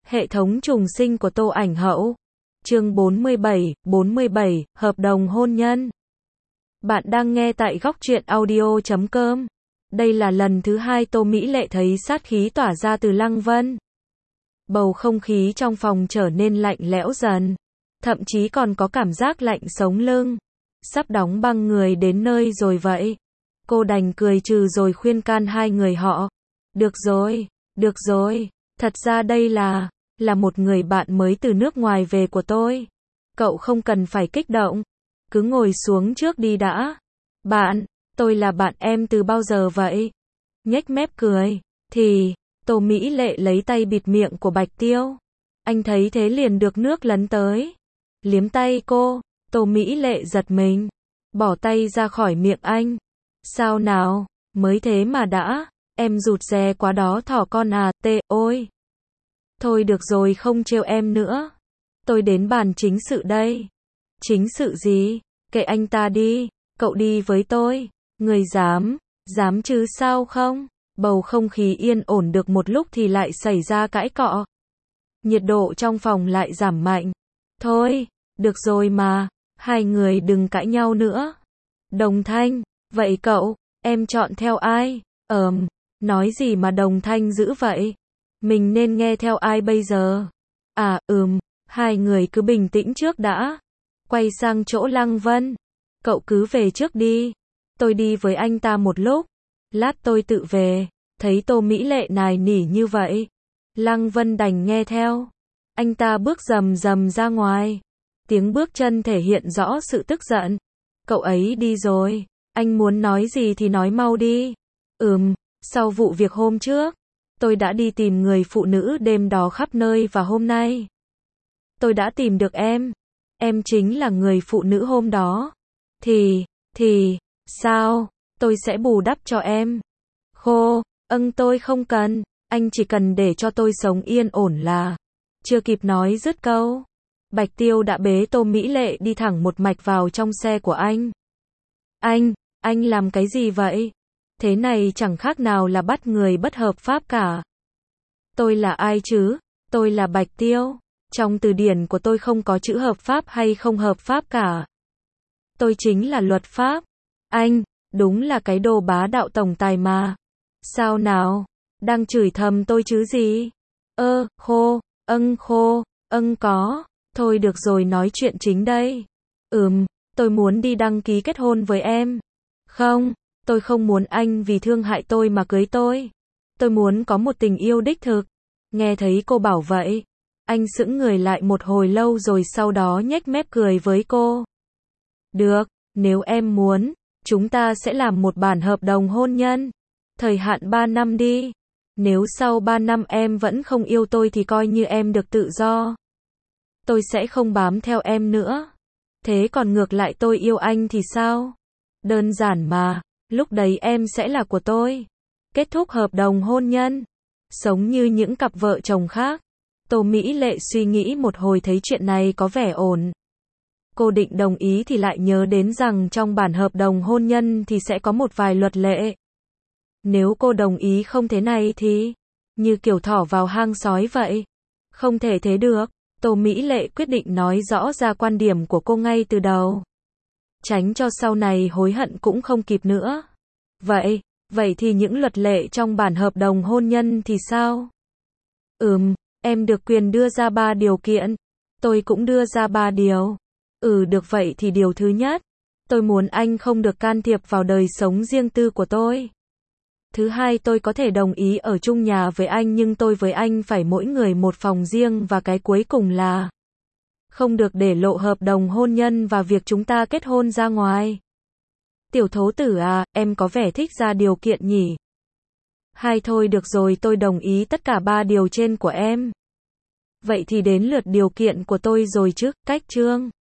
Hệ thống trùng sinh của Tô Ảnh Hậu. Chương 47, hợp đồng hôn nhân. Bạn đang nghe tại góc truyện audio.com. Đây là lần thứ hai Tô Mỹ Lệ thấy sát khí tỏa ra từ Lăng Vân. Bầu không khí trong phòng trở nên lạnh lẽo dần. Thậm chí còn có cảm giác lạnh sống lưng. Sắp đóng băng người đến nơi rồi vậy. Cô đành cười trừ rồi khuyên can hai người họ. Được rồi. Thật ra đây là một người bạn mới từ nước ngoài về của tôi. Cậu không cần phải kích động. Cứ ngồi xuống trước đi đã. Bạn, tôi là bạn em từ bao giờ vậy? Nhếch mép cười. Tô Mỹ Lệ lấy tay bịt miệng của Bạch Tiêu. Anh thấy thế liền được nước lấn tới. Liếm tay cô, Tô Mỹ Lệ giật mình. Bỏ tay ra khỏi miệng anh. Sao nào, mới thế mà đã, em rụt rè quá đó thỏ con à, ôi. Thôi được rồi không trêu em nữa. Tôi đến bàn chính sự đây. Chính sự gì? Kệ anh ta đi, cậu đi với tôi. Người dám chứ sao không? Bầu không khí yên ổn được một lúc thì lại xảy ra cãi cọ. Nhiệt độ trong phòng lại giảm mạnh. Thôi, được rồi mà, hai người đừng cãi nhau nữa. Đồng Thanh, vậy cậu, em chọn theo ai? Nói gì mà Đồng Thanh dữ vậy? Mình nên nghe theo ai bây giờ? Hai người cứ bình tĩnh trước đã. Quay sang chỗ Lăng Vân. Cậu cứ về trước đi. Tôi đi với anh ta một lúc. Lát tôi tự về. Thấy Tô Mỹ Lệ nài nỉ như vậy. Lăng Vân đành nghe theo. Anh ta bước rầm rầm ra ngoài. Tiếng bước chân thể hiện rõ sự tức giận. Cậu ấy đi rồi. Anh muốn nói gì thì nói mau đi. Sau vụ việc hôm trước, tôi đã đi tìm người phụ nữ đêm đó khắp nơi và hôm nay tôi đã tìm được em. Em chính là người phụ nữ hôm đó. Sao? Tôi sẽ bù đắp cho em. Tôi không cần. Anh chỉ cần để cho tôi sống yên ổn là. Chưa kịp nói dứt câu, Bạch Tiêu đã bế Tô Mỹ Lệ đi thẳng một mạch vào trong xe của anh. Anh làm cái gì vậy? Thế này chẳng khác nào là bắt người bất hợp pháp cả. Tôi là ai chứ? Tôi là Bạch Tiêu. Trong từ điển của tôi không có chữ hợp pháp hay không hợp pháp cả. Tôi chính là luật pháp. Anh, đúng là cái đồ bá đạo tổng tài mà. Sao nào? Đang chửi thầm tôi chứ gì? Có. Thôi được rồi nói chuyện chính đây. Tôi muốn đi đăng ký kết hôn với em. Không, tôi không muốn anh vì thương hại tôi mà cưới tôi. Tôi muốn có một tình yêu đích thực. Nghe thấy cô bảo vậy, anh sững người lại một hồi lâu rồi sau đó nhếch mép cười với cô. Được, nếu em muốn, chúng ta sẽ làm một bản hợp đồng hôn nhân. Thời hạn 3 năm đi. Nếu sau 3 năm em vẫn không yêu tôi thì coi như em được tự do. Tôi sẽ không bám theo em nữa. Thế còn ngược lại tôi yêu anh thì sao? Đơn giản mà, lúc đấy em sẽ là của tôi. Kết thúc hợp đồng hôn nhân. Sống như những cặp vợ chồng khác. Tô Mỹ Lệ suy nghĩ một hồi thấy chuyện này có vẻ ổn. Cô định đồng ý thì lại nhớ đến rằng trong bản hợp đồng hôn nhân thì sẽ có một vài luật lệ. Nếu cô đồng ý không thế này thì như kiểu thỏ vào hang sói vậy. Không thể thế được. Tô Mỹ Lệ quyết định nói rõ ra quan điểm của cô ngay từ đầu. Tránh cho sau này hối hận cũng không kịp nữa. Vậy thì những luật lệ trong bản hợp đồng hôn nhân thì sao? Em được quyền đưa ra 3 điều kiện. Tôi cũng đưa ra 3 điều. Được vậy thì điều thứ nhất. Tôi muốn anh không được can thiệp vào đời sống riêng tư của tôi. Thứ hai tôi có thể đồng ý ở chung nhà với anh nhưng tôi với anh phải mỗi người một phòng riêng và cái cuối cùng là không được để lộ hợp đồng hôn nhân và việc chúng ta kết hôn ra ngoài. Tiểu thố tử à, em có vẻ thích ra điều kiện nhỉ? Thôi được rồi tôi đồng ý tất cả 3 điều trên của em. Vậy thì đến lượt điều kiện của tôi rồi chứ, cách chương.